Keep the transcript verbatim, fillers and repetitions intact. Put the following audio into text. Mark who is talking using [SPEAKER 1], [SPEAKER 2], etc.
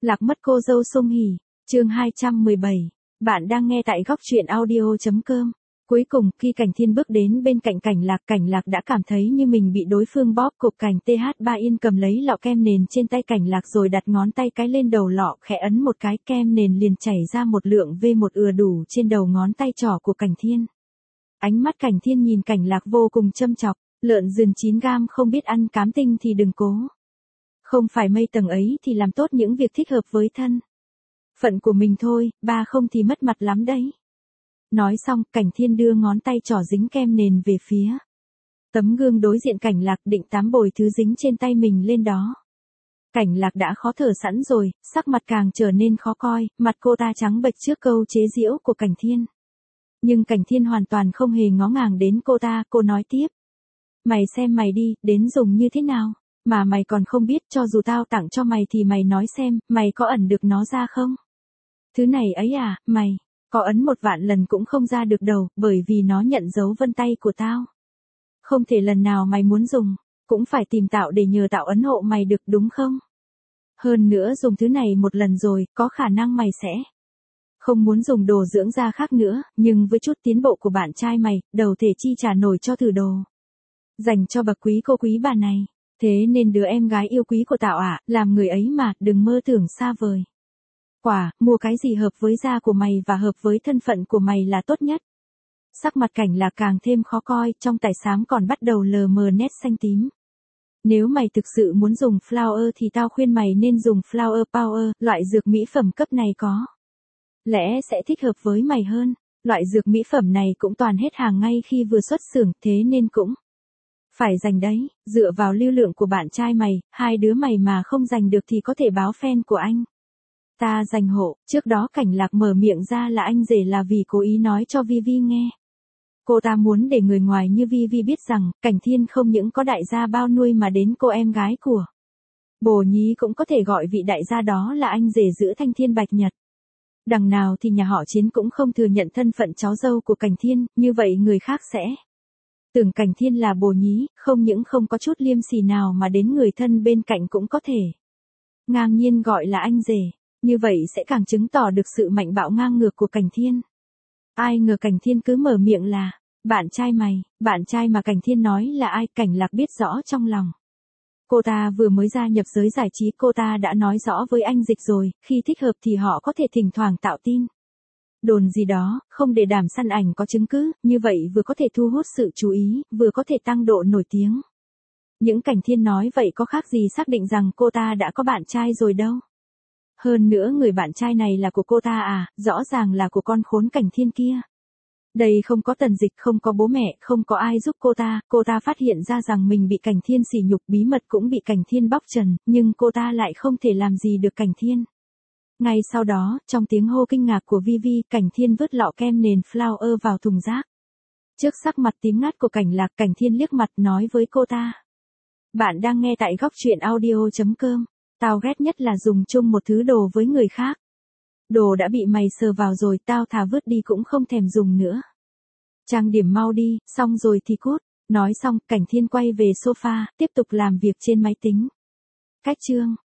[SPEAKER 1] Lạc mất cô dâu Song Hỷ, chương hai trăm mười bảy. Bạn đang nghe tại góc truyện audio.com. Cuối cùng, khi Cảnh Thiên bước đến bên cạnh Cảnh Lạc, Cảnh Lạc đã cảm thấy như mình bị đối phương bóp cục. Cảnh tê hát ba Yên cầm lấy lọ kem nền trên tay Cảnh Lạc rồi đặt ngón tay cái lên đầu lọ, khẽ ấn một cái, kem nền liền chảy ra một lượng vê một ừa đủ trên đầu ngón tay trỏ của Cảnh Thiên. Ánh mắt Cảnh Thiên nhìn Cảnh Lạc vô cùng châm chọc, lợn rừng chín gam không biết ăn cám tinh thì đừng cố. Không phải mây tầng ấy thì làm tốt những việc thích hợp với thân phận của mình thôi, ba không thì mất mặt lắm đấy. Nói xong, Cảnh Thiên đưa ngón tay trỏ dính kem nền về phía tấm gương đối diện Cảnh Lạc, định tám bồi thứ dính trên tay mình lên đó. Cảnh Lạc đã khó thở sẵn rồi, sắc mặt càng trở nên khó coi, mặt cô ta trắng bệch trước câu chế giễu của Cảnh Thiên. Nhưng Cảnh Thiên hoàn toàn không hề ngó ngàng đến cô ta, cô nói tiếp. Mày xem mày đi, đến dùng như thế nào? Mà mày còn không biết, cho dù tao tặng cho mày thì mày nói xem, mày có ẩn được nó ra không? Thứ này ấy à, mày, có ấn một vạn lần cũng không ra được đâu, bởi vì nó nhận dấu vân tay của tao. Không thể lần nào mày muốn dùng, cũng phải tìm Tạo để nhờ Tạo ấn hộ mày được, đúng không? Hơn nữa dùng thứ này một lần rồi, có khả năng mày sẽ không muốn dùng đồ dưỡng da khác nữa, nhưng với chút tiến bộ của bạn trai mày, đầu thể chi trả nổi cho thử đồ dành cho bậc quý cô quý bà này. Thế nên đứa em gái yêu quý của Tạo ạ, làm người ấy mà, đừng mơ tưởng xa vời. Quả, mua cái gì hợp với da của mày và hợp với thân phận của mày là tốt nhất. Sắc mặt Cảnh Lạc càng thêm khó coi, trong tải xám còn bắt đầu lờ mờ nét xanh tím. Nếu mày thực sự muốn dùng Flower thì tao khuyên mày nên dùng Flower Power, loại dược mỹ phẩm cấp này có lẽ sẽ thích hợp với mày hơn. Loại dược mỹ phẩm này cũng toàn hết hàng ngay khi vừa xuất xưởng, thế nên cũng phải giành đấy, dựa vào lưu lượng của bạn trai mày, hai đứa mày mà không giành được thì có thể báo fan của anh ta giành hộ. Trước đó Cảnh Lạc mở miệng ra là anh rể là vì cố ý nói cho Vi Vi nghe. Cô ta muốn để người ngoài như Vi Vi biết rằng, Cảnh Thiên không những có đại gia bao nuôi mà đến cô em gái của Bồ Nhí cũng có thể gọi vị đại gia đó là anh rể giữa Thanh Thiên Bạch Nhật. Đằng nào thì nhà họ Chiến cũng không thừa nhận thân phận cháu dâu của Cảnh Thiên, như vậy người khác sẽ tưởng Cảnh Thiên là Bồ Nhí, không những không có chút liêm sỉ nào mà đến người thân bên cạnh cũng có thể ngang nhiên gọi là anh rể, như vậy sẽ càng chứng tỏ được sự mạnh bạo ngang ngược của Cảnh Thiên. Ai ngờ Cảnh Thiên cứ mở miệng là, bạn trai mày, bạn trai mà Cảnh Thiên nói là ai? Cảnh Lạc biết rõ trong lòng. Cô ta vừa mới gia nhập giới giải trí, cô ta đã nói rõ với anh Dịch rồi, khi thích hợp thì họ có thể thỉnh thoảng tạo tin đồn gì đó, không để đảm săn ảnh có chứng cứ, như vậy vừa có thể thu hút sự chú ý, vừa có thể tăng độ nổi tiếng. Những Cảnh Thiên nói vậy có khác gì xác định rằng cô ta đã có bạn trai rồi đâu. Hơn nữa người bạn trai này là của cô ta à, rõ ràng là của con khốn Cảnh Thiên kia. Đây không có Tần Dịch, không có bố mẹ, không có ai giúp cô ta, cô ta phát hiện ra rằng mình bị Cảnh Thiên sỉ nhục, bí mật cũng bị Cảnh Thiên bóc trần, nhưng cô ta lại không thể làm gì được Cảnh Thiên. Ngay sau đó, trong tiếng hô kinh ngạc của Vi Vi, Cảnh Thiên vứt lọ kem nền Flower vào thùng rác. Trước sắc mặt tím ngắt của Cảnh Lạc, Cảnh Thiên liếc mặt nói với cô ta. Bạn đang nghe tại góc truyện audio.com. Tao ghét nhất là dùng chung một thứ đồ với người khác. Đồ đã bị mày sờ vào rồi, tao thà vứt đi cũng không thèm dùng nữa. Trang điểm mau đi, xong rồi thì cút. Nói xong, Cảnh Thiên quay về sofa, tiếp tục làm việc trên máy tính. Cách chương.